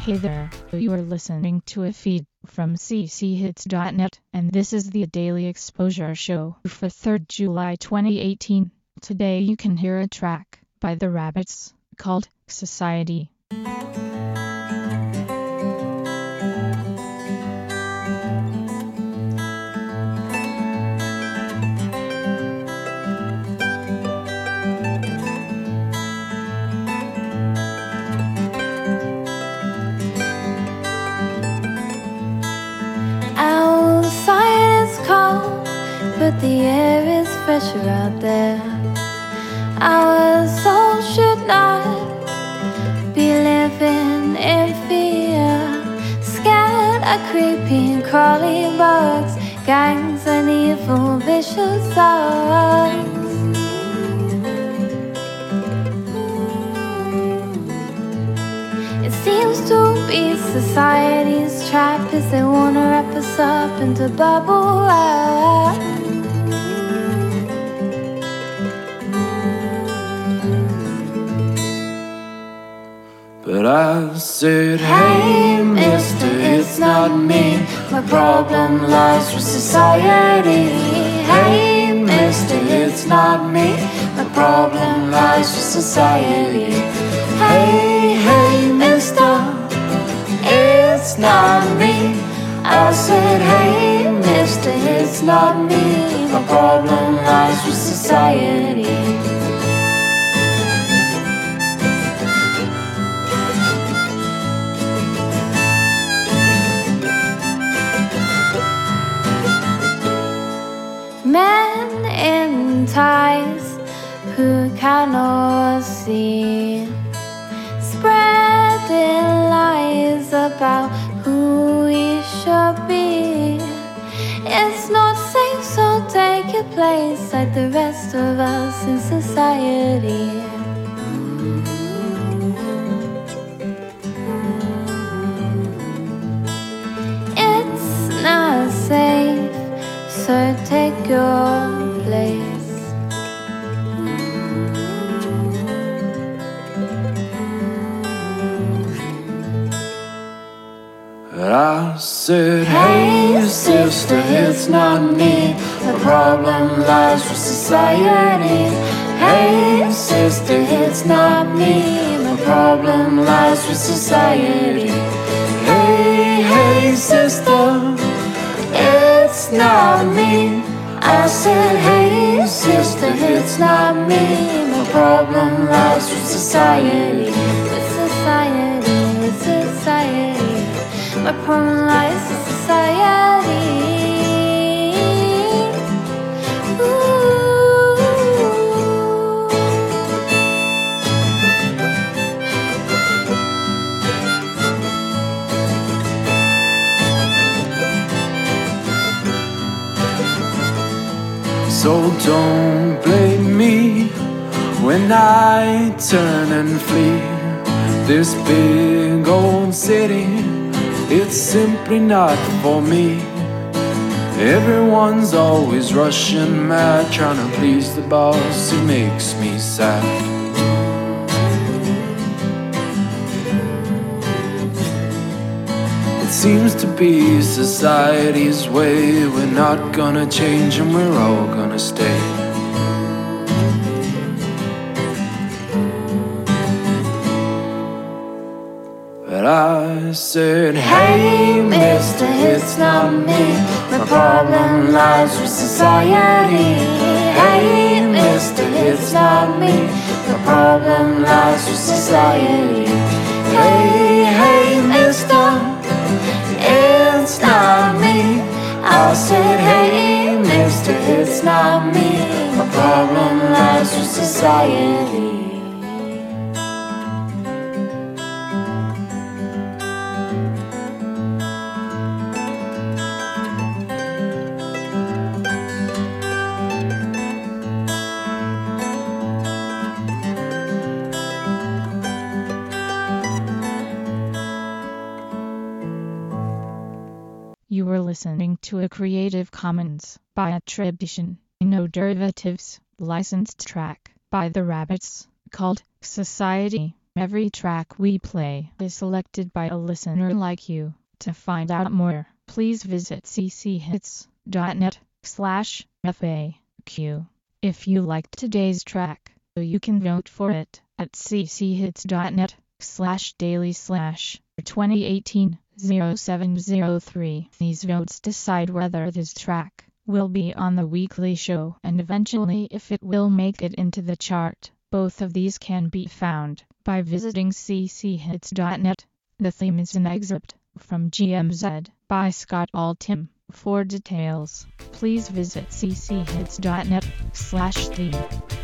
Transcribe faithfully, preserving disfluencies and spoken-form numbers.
Hey there, you are listening to a feed from c c hits dot net, and this is the Daily Exposure Show for third of July twenty eighteen. Today you can hear a track by The Rabbits called Society. But the air is fresher out there. Our soul should not be living in fear. Scared of creeping, crawling bugs, gangs and evil, vicious thugs. It seems to be society's trap as they wanna wrap us up into bubble wrap. But I said, hey mister, it's not me. My problem lies with society. Hey mister, it's not me. My problem lies with society. Hey, hey mister, it's not me. I said, hey mister, it's not me. My problem lies with society. Men in ties who cannot see, spreading lies about who we should be. It's not safe, so take your place like the rest of us in society. It's not safe, so take your place. I said, hey sister, it's not me. The problem lies with society. Hey sister, it's not me. The problem lies with society. Hey, hey sister, it's not me. I said, hey sister, it's not me. My problem lies with society. With society, with society. My problem lies with society. So don't blame me when I turn and flee this big old city. It's simply not for me. Everyone's always rushing mad, trying to please the boss. It makes me sad. It seems to be society's way. We're not gonna change and we're all gonna stay. But I said, hey mister, it's not me. My problem lies with society. Hey mister, it's not me. My problem lies with society. Hey, hey mister, it's not me. I said, hey mister, it's not me. My problem lies with society. You were listening to a Creative Commons by attribution, no derivatives, licensed track by The Rabbits called Society. Every track we play is selected by a listener like you. To find out more, please visit cchits.net slash FAQ. If you liked today's track, you can vote for it at cchits.net slash daily slash twenty eighteen oh seven oh three. These votes decide whether this track will be on the weekly show and eventually if it will make it into the chart. Both of these can be found by visiting cchits.net. The theme is an excerpt from G M Z by Scott Altham. For details, please visit cchits.net slash theme.